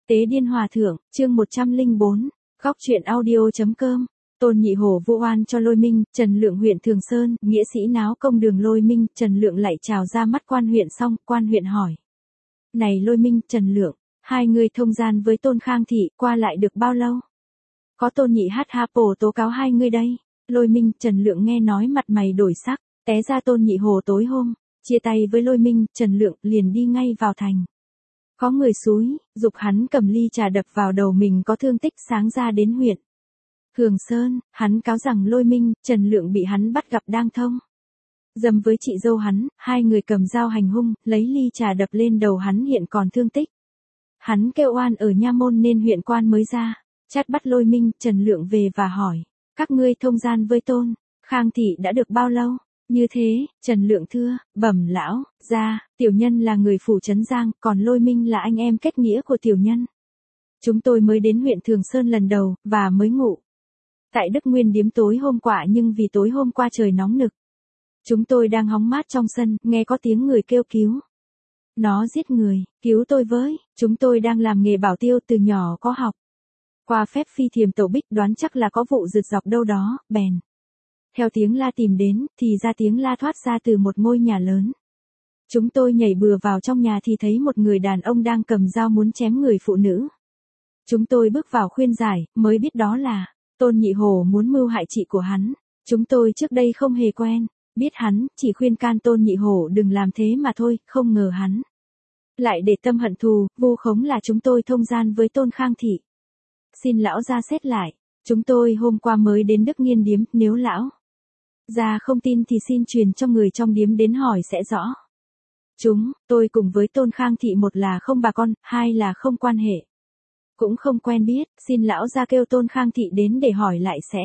Tế Điên Hòa Thượng, chương 104, Góc truyện audio.com. Tôn Nhị Hổ vu oan cho Lôi Minh, Trần Lượng huyện Thường Sơn, nghĩa sĩ náo công đường Lôi Minh, Trần Lượng lại chào ra mắt quan huyện xong, quan huyện hỏi. Này Lôi Minh, Trần Lượng, hai người thông gian với Tôn Khang Thị, qua lại được bao lâu? Có Tôn Nhị Hát Ha Pồ tố cáo hai người đây. Lôi Minh, Trần Lượng nghe nói mặt mày đổi sắc, té ra Tôn Nhị Hổ tối hôm, chia tay với Lôi Minh, Trần Lượng liền đi ngay vào thành. Có người xúi, dục hắn cầm ly trà đập vào đầu mình có thương tích sáng ra đến huyện Thường Sơn, hắn cáo rằng Lôi Minh, Trần Lượng bị hắn bắt gặp đang thông dâm với chị dâu hắn, hai người cầm dao hành hung, lấy ly trà đập lên đầu hắn hiện còn thương tích. Hắn kêu oan ở nha môn nên huyện quan mới ra, chát bắt Lôi Minh, Trần Lượng về và hỏi, các ngươi thông gian với Tôn Khang Thị đã được bao lâu? Như thế, Trần Lượng thưa, bẩm lão, gia, tiểu nhân là người phủ Trấn Giang, còn Lôi Minh là anh em kết nghĩa của tiểu nhân. Chúng tôi mới đến huyện Thường Sơn lần đầu, và mới ngủ tại Đức Nguyên điếm tối hôm qua nhưng vì tối hôm qua trời nóng nực. Chúng tôi đang hóng mát trong sân, nghe có tiếng người kêu cứu. Nó giết người, cứu tôi với, chúng tôi đang làm nghề bảo tiêu từ nhỏ có học. Qua phép phi thiềm tẩu bích đoán chắc là có vụ rượt dọc đâu đó, bèn. Theo tiếng la tìm đến, thì ra tiếng la thoát ra từ một ngôi nhà lớn. Chúng tôi nhảy bừa vào trong nhà thì thấy một người đàn ông đang cầm dao muốn chém người phụ nữ. Chúng tôi bước vào khuyên giải, mới biết đó là Tôn Nhị Hổ muốn mưu hại chị của hắn. Chúng tôi trước đây không hề quen, biết hắn, chỉ khuyên can Tôn Nhị Hổ đừng làm thế mà thôi, không ngờ hắn lại để tâm hận thù, vu khống là chúng tôi thông gian với Tôn Khang Thị. Xin lão ra xét lại, chúng tôi hôm qua mới đến Đức Nghiên điếm, nếu lão gia không tin thì xin truyền cho người trong điếm đến hỏi sẽ rõ. Tôi cùng với Tôn Khang Thị một là không bà con, hai là không quan hệ. Cũng không quen biết, xin lão gia kêu Tôn Khang Thị đến để hỏi lại sẽ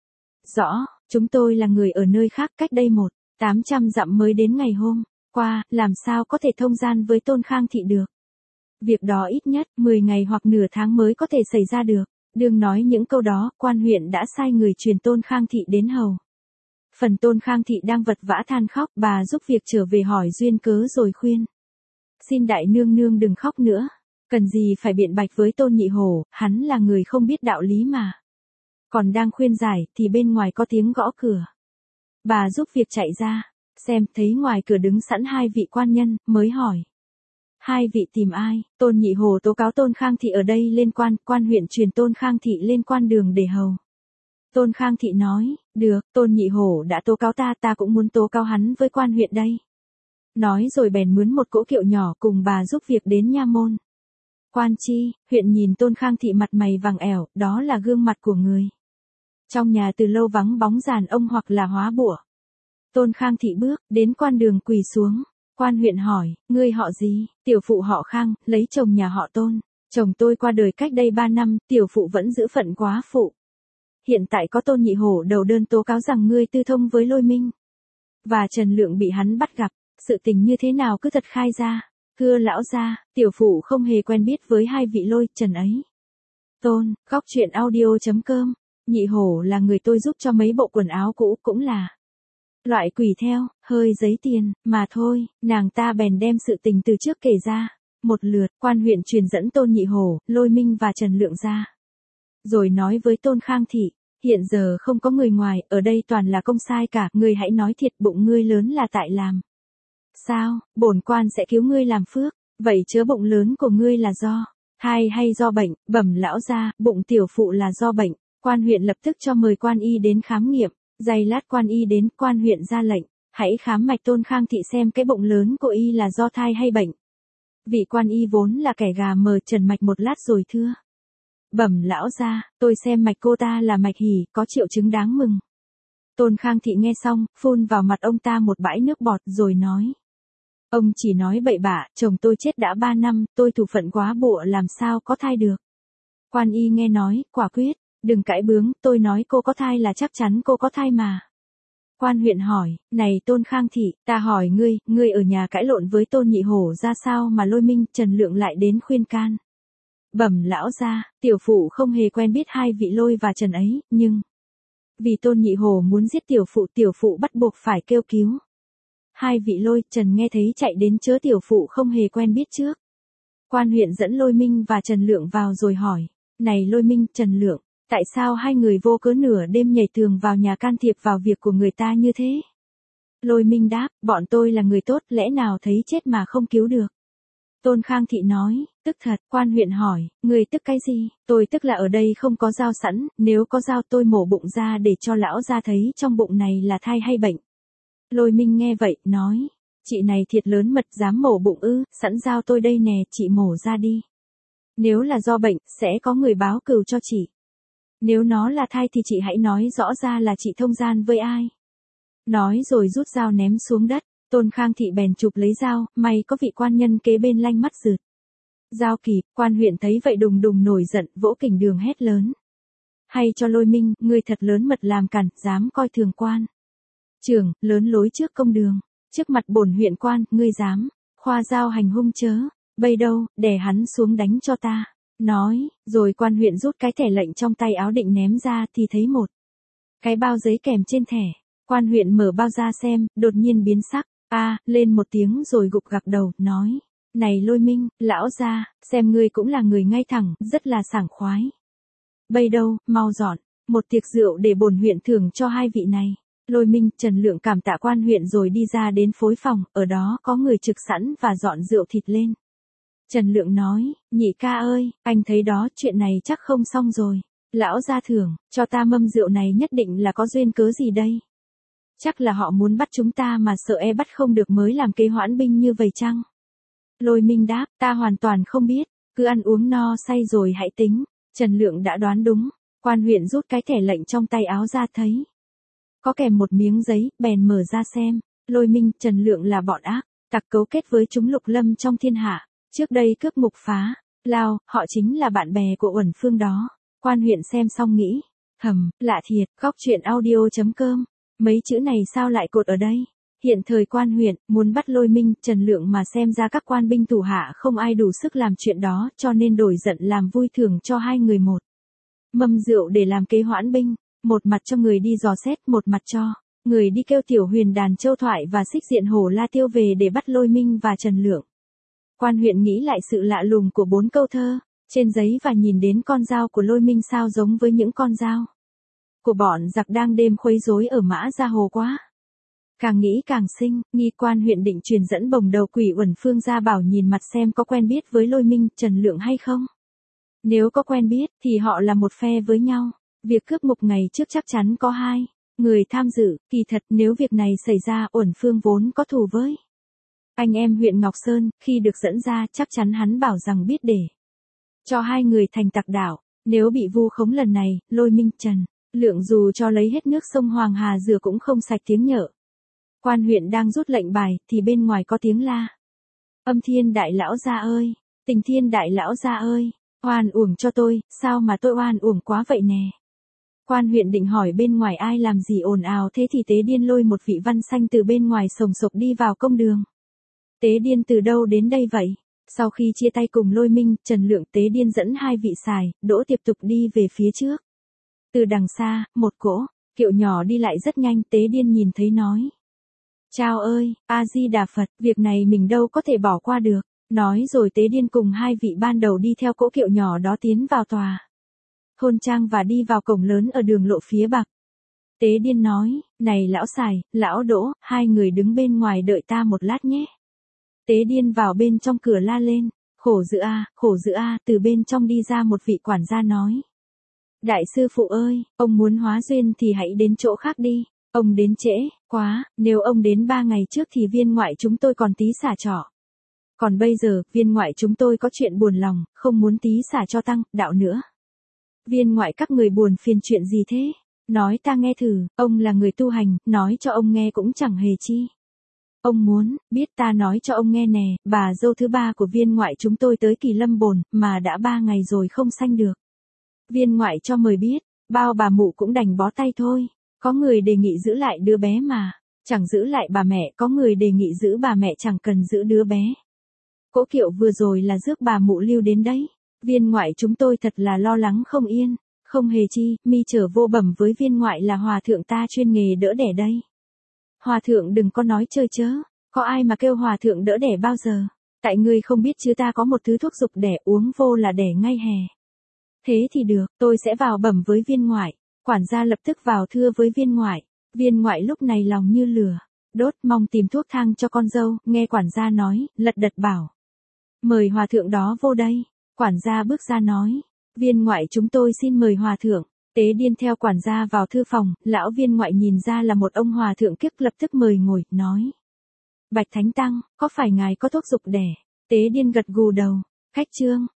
rõ. Chúng tôi là người ở nơi khác cách đây 800 dặm mới đến ngày hôm qua, làm sao có thể thông gian với Tôn Khang Thị được. Việc đó ít nhất 10 ngày hoặc nửa tháng mới có thể xảy ra được. Đừng nói những câu đó, quan huyện đã sai người truyền Tôn Khang Thị đến hầu. Phần Tôn Khang Thị đang vật vã than khóc, bà giúp việc trở về hỏi duyên cớ rồi khuyên. Xin đại nương nương đừng khóc nữa. Cần gì phải biện bạch với Tôn Nhị Hổ, hắn là người không biết đạo lý mà. Còn đang khuyên giải, thì bên ngoài có tiếng gõ cửa. Bà giúp việc chạy ra, xem thấy ngoài cửa đứng sẵn hai vị quan nhân, mới hỏi. Hai vị tìm ai? Tôn Nhị Hổ tố cáo Tôn Khang Thị ở đây lên quan huyện truyền Tôn Khang Thị lên quan đường để hầu. Tôn Khang Thị nói, được, Tôn Nhị Hổ đã tố cáo ta cũng muốn tố cáo hắn với quan huyện đây. Nói rồi bèn mướn một cỗ kiệu nhỏ cùng bà giúp việc đến nha môn. Quan chi, huyện nhìn Tôn Khang Thị mặt mày vàng ẻo, đó là gương mặt của người trong nhà từ lâu vắng bóng đàn ông hoặc là hóa bủa. Tôn Khang Thị bước đến quan đường quỳ xuống. Quan huyện hỏi, ngươi họ gì? Tiểu phụ họ Khang, lấy chồng nhà họ Tôn. Chồng tôi qua đời cách đây 3 năm, tiểu phụ vẫn giữ phận quá phụ. Hiện tại có Tôn Nhị Hổ đầu đơn tố cáo rằng ngươi tư thông với Lôi Minh và Trần Lượng bị hắn bắt gặp. Sự tình như thế nào cứ thật khai ra. Thưa lão gia, tiểu phụ không hề quen biết với hai vị Lôi, Trần ấy. Tôn, Góc truyện audio.com. Nhị Hổ là người tôi giúp cho mấy bộ quần áo cũ, cũng là loại quỷ theo, hơi giấy tiền, mà thôi. Nàng ta bèn đem sự tình từ trước kể ra. Một lượt, quan huyện truyền dẫn Tôn Nhị Hổ, Lôi Minh và Trần Lượng ra. Rồi nói với Tôn Khang Thị, hiện giờ không có người ngoài, ở đây toàn là công sai cả, ngươi hãy nói thiệt bụng ngươi lớn là tại làm sao, bổn quan sẽ cứu ngươi làm phước, vậy chớ bụng lớn của ngươi là do thai hay do bệnh? Bẩm lão gia, bụng tiểu phụ là do bệnh. Quan huyện lập tức cho mời quan y đến khám nghiệm. Giây lát quan y đến, quan huyện ra lệnh, hãy khám mạch Tôn Khang Thị xem cái bụng lớn của y là do thai hay bệnh. Vị quan y vốn là kẻ gà mờ trần mạch một lát rồi thưa. Bẩm lão gia, tôi xem mạch cô ta là mạch hỉ, có triệu chứng đáng mừng. Tôn Khang Thị nghe xong, phun vào mặt ông ta một bãi nước bọt rồi nói. Ông chỉ nói bậy bạ, chồng tôi chết đã 3 năm, tôi thủ phận quá bụa làm sao có thai được. Quan y nghe nói, quả quyết, đừng cãi bướng, tôi nói cô có thai là chắc chắn cô có thai mà. Quan huyện hỏi, này Tôn Khang Thị, ta hỏi ngươi ở nhà cãi lộn với Tôn Nhị Hổ ra sao mà Lôi Minh, Trần Lượng lại đến khuyên can. Bẩm lão gia, tiểu phụ không hề quen biết hai vị Lôi và Trần ấy, nhưng vì Tôn Nhị Hổ muốn giết tiểu phụ bắt buộc phải kêu cứu. Hai vị Lôi, Trần nghe thấy chạy đến chớ tiểu phụ không hề quen biết trước. Quan huyện dẫn Lôi Minh và Trần Lượng vào rồi hỏi, này Lôi Minh, Trần Lượng, tại sao hai người vô cớ nửa đêm nhảy tường vào nhà can thiệp vào việc của người ta như thế? Lôi Minh đáp, bọn tôi là người tốt, lẽ nào thấy chết mà không cứu được. Tôn Khang Thị nói, tức thật. Quan huyện hỏi, người tức cái gì? Tôi tức là ở đây không có dao sẵn, nếu có dao tôi mổ bụng ra để cho lão ra thấy trong bụng này là thai hay bệnh. Lôi Minh nghe vậy, nói, chị này thiệt lớn mật dám mổ bụng ư, sẵn dao tôi đây nè, chị mổ ra đi. Nếu là do bệnh, sẽ có người báo cừu cho chị. Nếu nó là thai thì chị hãy nói rõ ra là chị thông gian với ai. Nói rồi rút dao ném xuống đất. Tôn Khang Thị bèn chụp lấy dao, may có vị quan nhân kế bên lanh mắt rượt. Dao kịp, quan huyện thấy vậy đùng đùng nổi giận, vỗ kình đường hét lớn. Hay cho Lôi Minh, ngươi thật lớn mật làm cản, dám coi thường quan. Trưởng, lớn lối trước công đường, trước mặt bổn huyện quan, ngươi dám, khoa dao hành hung chớ, bây đâu, đè hắn xuống đánh cho ta. Nói, rồi quan huyện rút cái thẻ lệnh trong tay áo định ném ra thì thấy một cái bao giấy kèm trên thẻ. Quan huyện mở bao ra xem, đột nhiên biến sắc. Lên một tiếng rồi gục gặc đầu, nói, này Lôi Minh, lão gia, xem ngươi cũng là người ngay thẳng, rất là sảng khoái. Bây đâu, mau dọn, một tiệc rượu để bổn huyện thưởng cho hai vị này. Lôi Minh, Trần Lượng cảm tạ quan huyện rồi đi ra đến phối phòng, ở đó có người trực sẵn và dọn rượu thịt lên. Trần Lượng nói, nhị ca ơi, anh thấy đó, chuyện này chắc không xong rồi. Lão gia thưởng, cho ta mâm rượu này nhất định là có duyên cớ gì đây? Chắc là họ muốn bắt chúng ta mà sợ bắt không được mới làm kế hoãn binh như vậy chăng? Lôi Minh đáp, ta hoàn toàn không biết, cứ ăn uống no say rồi hãy tính. Trần Lượng đã đoán đúng, quan huyện rút cái thẻ lệnh trong tay áo ra thấy. Có kèm một miếng giấy, bèn mở ra xem, Lôi Minh, Trần Lượng là bọn ác, tặc cấu kết với chúng Lục Lâm trong thiên hạ, trước đây cướp Mục Phá, Lao, họ chính là bạn bè của Uẩn Phương đó. Quan huyện xem xong nghĩ, lạ thiệt, góc truyện audio.com. Mấy chữ này sao lại cột ở đây? Hiện thời quan huyện, muốn bắt Lôi Minh, Trần Lượng mà xem ra các quan binh thủ hạ không ai đủ sức làm chuyện đó cho nên đổi giận làm vui thưởng cho hai người một mâm rượu để làm kế hoãn binh, một mặt cho người đi dò xét, một mặt cho người đi kêu Tiểu Huyền đàn châu thoại và xích diện hổ la tiêu về để bắt Lôi Minh và Trần Lượng. Quan huyện nghĩ lại sự lạ lùng của 4 câu thơ trên giấy và nhìn đến con dao của Lôi Minh sao giống với những con dao của bọn giặc đang đêm khuấy rối ở Mã Gia Hồ quá. Càng nghĩ càng sinh, nghi. Quan huyện định truyền dẫn bồng đầu quỷ Uẩn Phương ra bảo nhìn mặt xem có quen biết với Lôi Minh, Trần Lượng hay không. Nếu có quen biết, thì họ là một phe với nhau. Việc cướp Mục ngày trước chắc chắn có hai người tham dự. Kỳ thật, nếu việc này xảy ra, Uẩn Phương vốn có thù với anh em huyện Ngọc Sơn, khi được dẫn ra chắc chắn hắn bảo rằng biết để cho hai người thành tặc đảo. Nếu bị vu khống lần này, Lôi Minh, Trần Lượng dù cho lấy hết nước sông Hoàng Hà rửa cũng không sạch tiếng nhợ. Quan huyện đang rút lệnh bài, thì bên ngoài có tiếng la. Âm Thiên Đại Lão gia ơi! Tình Thiên Đại Lão gia ơi! Oan uổng cho tôi, sao mà tôi oan uổng quá vậy nè? Quan huyện định hỏi bên ngoài ai làm gì ồn ào thế thì Tế Điên lôi một vị văn xanh từ bên ngoài sồng sộc đi vào công đường. Tế Điên từ đâu đến đây vậy? Sau khi chia tay cùng Lôi Minh, Trần Lượng, Tế Điên dẫn hai vị xài, đỗ tiếp tục đi về phía trước. Từ đằng xa, một cỗ kiệu nhỏ đi lại rất nhanh, Tế Điên nhìn thấy nói. Chao ơi, A-di-đà Phật, việc này mình đâu có thể bỏ qua được. Nói rồi Tế Điên cùng hai vị ban đầu đi theo cỗ kiệu nhỏ đó tiến vào tòa thôn trang và đi vào cổng lớn ở đường lộ phía bắc. Tế Điên nói, này lão Sài, lão Đỗ, hai người đứng bên ngoài đợi ta một lát nhé. Tế Điên vào bên trong cửa la lên, khổ dữ a, từ bên trong đi ra một vị quản gia nói. Đại sư phụ ơi, ông muốn hóa duyên thì hãy đến chỗ khác đi, ông đến trễ quá, nếu ông đến 3 ngày trước thì viên ngoại chúng tôi còn tí xả trọ. Còn bây giờ, viên ngoại chúng tôi có chuyện buồn lòng, không muốn tí xả cho tăng, đạo nữa. Viên ngoại các người buồn phiền chuyện gì thế? Nói ta nghe thử, ông là người tu hành, nói cho ông nghe cũng chẳng hề chi. Ông muốn, biết ta nói cho ông nghe nè, bà dâu thứ 3 của viên ngoại chúng tôi tới Kỳ Lâm Bồn, mà đã 3 ngày rồi không sanh được. Viên ngoại cho mời biết, bao bà mụ cũng đành bó tay thôi. Có người đề nghị giữ lại đứa bé mà, chẳng giữ lại bà mẹ, có người đề nghị giữ bà mẹ chẳng cần giữ đứa bé. Cỗ kiệu vừa rồi là rước bà mụ lưu đến đấy. Viên ngoại chúng tôi thật là lo lắng không yên, không hề chi, mi trở vô bẩm với viên ngoại là hòa thượng ta chuyên nghề đỡ đẻ đây. Hòa thượng đừng có nói chơi chớ, có ai mà kêu hòa thượng đỡ đẻ bao giờ. Tại ngươi không biết chứ ta có một thứ thuốc dục đẻ uống vô là đẻ ngay hè. Thế thì được, tôi sẽ vào bẩm với viên ngoại. Quản gia lập tức vào thưa với viên ngoại. Viên ngoại lúc này lòng như lửa đốt, mong tìm thuốc thang cho con dâu, nghe quản gia nói, lật đật bảo. Mời hòa thượng đó vô đây. Quản gia bước ra nói. Viên ngoại chúng tôi xin mời hòa thượng. Tế Điên theo quản gia vào thư phòng, lão viên ngoại nhìn ra là một ông hòa thượng kiếp lập tức mời ngồi, nói. Bạch Thánh Tăng, có phải ngài có thuốc dục đẻ? Tế Điên gật gù đầu. Khách trương,